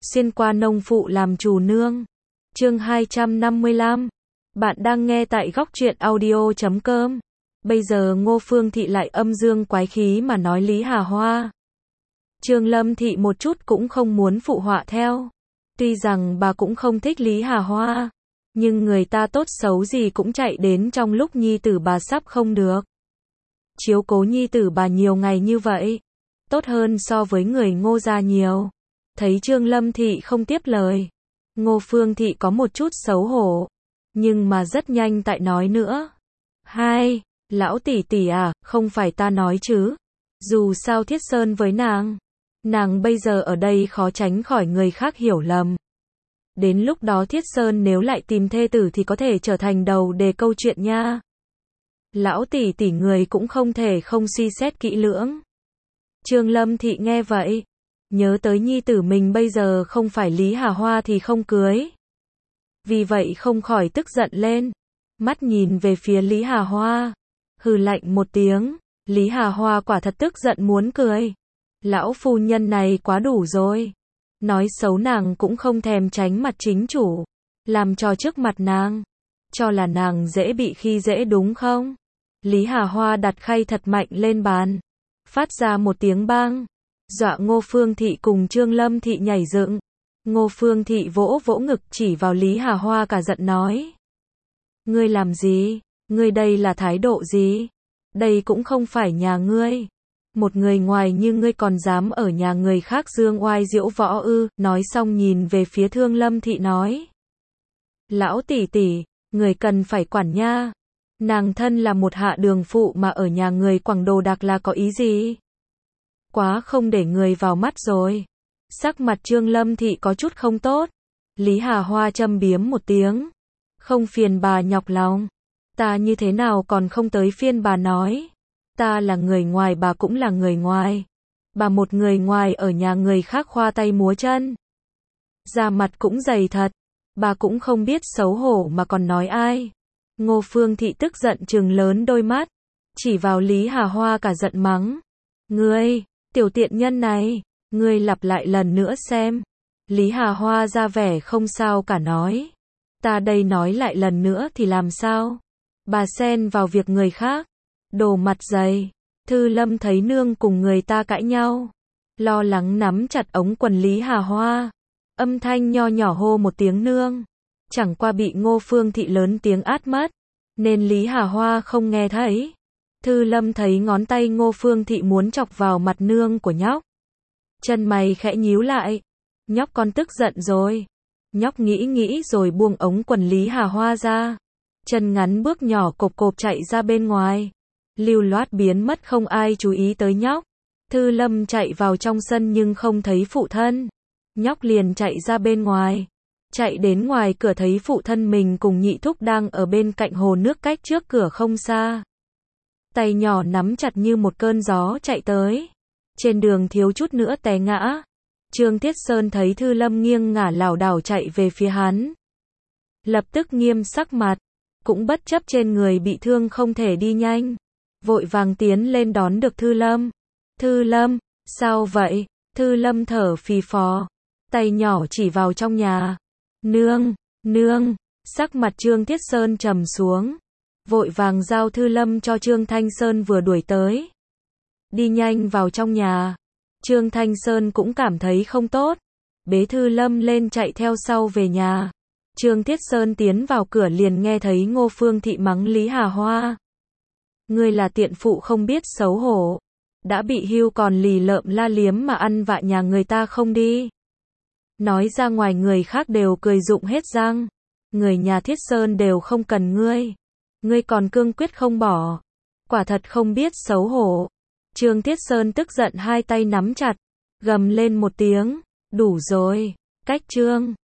Xuyên qua nông phụ làm chủ nương. Chương 255. Bạn đang nghe tại góc truyện audio.com. Bây giờ Ngô Phương Thị lại âm dương quái khí mà nói Lý Hà Hoa. Trương Lâm Thị một chút cũng không muốn phụ họa theo. Tuy rằng bà cũng không thích Lý Hà Hoa, nhưng người ta tốt xấu gì cũng chạy đến trong lúc nhi tử bà sắp không được. Chiếu cố nhi tử bà nhiều ngày như vậy, tốt hơn so với người Ngô gia nhiều. Thấy Trương Lâm Thị không tiếp lời, Ngô Phương Thị có một chút xấu hổ, nhưng mà rất nhanh tại nói nữa. Hai, lão tỷ tỷ à, không phải ta nói chứ. Dù sao Thiết Sơn với nàng bây giờ ở đây khó tránh khỏi người khác hiểu lầm. Đến lúc đó Thiết Sơn nếu lại tìm thê tử thì có thể trở thành đầu đề câu chuyện nha. Lão tỷ tỷ người cũng không thể không suy xét kỹ lưỡng. Trương Lâm Thị nghe vậy, nhớ tới nhi tử mình bây giờ không phải Lý Hà Hoa thì không cưới. Vì vậy không khỏi tức giận lên, mắt nhìn về phía Lý Hà Hoa, hừ lạnh một tiếng. Lý Hà Hoa quả thật tức giận muốn cười. Lão phu nhân này quá đủ rồi. Nói xấu nàng cũng không thèm tránh mặt chính chủ, làm trò trước mặt nàng, cho là nàng dễ bị khi dễ đúng không? Lý Hà Hoa đặt khay thật mạnh lên bàn, phát ra một tiếng bang, dọa Ngô Phương Thị cùng Trương Lâm Thị nhảy dựng. Ngô Phương Thị vỗ vỗ ngực chỉ vào Lý Hà Hoa cả giận nói. Ngươi làm gì? Ngươi đây là thái độ gì? Đây cũng không phải nhà ngươi. Một người ngoài như ngươi còn dám ở nhà người khác dương oai diễu võ ư? Nói xong nhìn về phía Thương Lâm Thị nói. Lão tỷ tỷ, người cần phải quản nha. Nàng thân là một hạ đường phụ mà ở nhà người quẳng đồ đạc là có ý gì? Quá không để người vào mắt rồi. Sắc mặt Trương Lâm Thị có chút không tốt. Lý Hà Hoa châm biếm một tiếng. Không phiền bà nhọc lòng. Ta như thế nào còn không tới phiên bà nói. Ta là người ngoài, bà cũng là người ngoài. Bà một người ngoài ở nhà người khác khoa tay múa chân. Da mặt cũng dày thật. Bà cũng không biết xấu hổ mà còn nói ai. Ngô Phương Thị tức giận trừng lớn đôi mắt, chỉ vào Lý Hà Hoa cả giận mắng. Ngươi, tiểu tiện nhân này, ngươi lặp lại lần nữa xem. Lý Hà Hoa ra vẻ không sao cả nói. Ta đây nói lại lần nữa thì làm sao? Bà xen vào việc người khác. Đồ mặt dày. Thư Lâm thấy nương cùng người ta cãi nhau, lo lắng nắm chặt ống quần Lý Hà Hoa. Âm thanh nho nhỏ hô một tiếng nương. Chẳng qua bị Ngô Phương Thị lớn tiếng át mất, nên Lý Hà Hoa không nghe thấy. Thư Lâm thấy ngón tay Ngô Phương Thị muốn chọc vào mặt nương của nhóc. Chân mày khẽ nhíu lại. Nhóc con tức giận rồi. Nhóc nghĩ rồi buông ống quần Lý Hà Hoa ra. Chân ngắn bước nhỏ cộp cộp chạy ra bên ngoài. Lưu loát biến mất không ai chú ý tới nhóc. Thư Lâm chạy vào trong sân nhưng không thấy phụ thân. Nhóc liền chạy ra bên ngoài. Chạy đến ngoài cửa thấy phụ thân mình cùng nhị thúc đang ở bên cạnh hồ nước cách trước cửa không xa. Tay nhỏ nắm chặt như một cơn gió chạy tới. Trên đường thiếu chút nữa té ngã. Trương Thiết Sơn thấy Thư Lâm nghiêng ngả lảo đảo chạy về phía hắn, lập tức nghiêm sắc mặt, cũng bất chấp trên người bị thương không thể đi nhanh, vội vàng tiến lên đón được Thư Lâm. Thư Lâm, sao vậy? Thư Lâm thở phì phò, tay nhỏ chỉ vào trong nhà. Nương, sắc mặt Trương Thiết Sơn trầm xuống, vội vàng giao Thư Lâm cho Trương Thanh Sơn vừa đuổi tới. Đi nhanh vào trong nhà. Trương Thanh Sơn cũng cảm thấy không tốt, bế Thư Lâm lên chạy theo sau về nhà. Trương Thiết Sơn tiến vào cửa liền nghe thấy Ngô Phương Thị mắng Lý Hà Hoa. Ngươi là tiện phụ không biết xấu hổ, đã bị hưu còn lì lợm la liếm mà ăn vạ nhà người ta không đi. Nói ra ngoài người khác đều cười rụng hết răng. Người nhà Thiết Sơn đều không cần ngươi. Ngươi còn cương quyết không bỏ. Quả thật không biết xấu hổ. Trương Thiết Sơn tức giận hai tay nắm chặt, gầm lên một tiếng. Đủ rồi. Cách Trương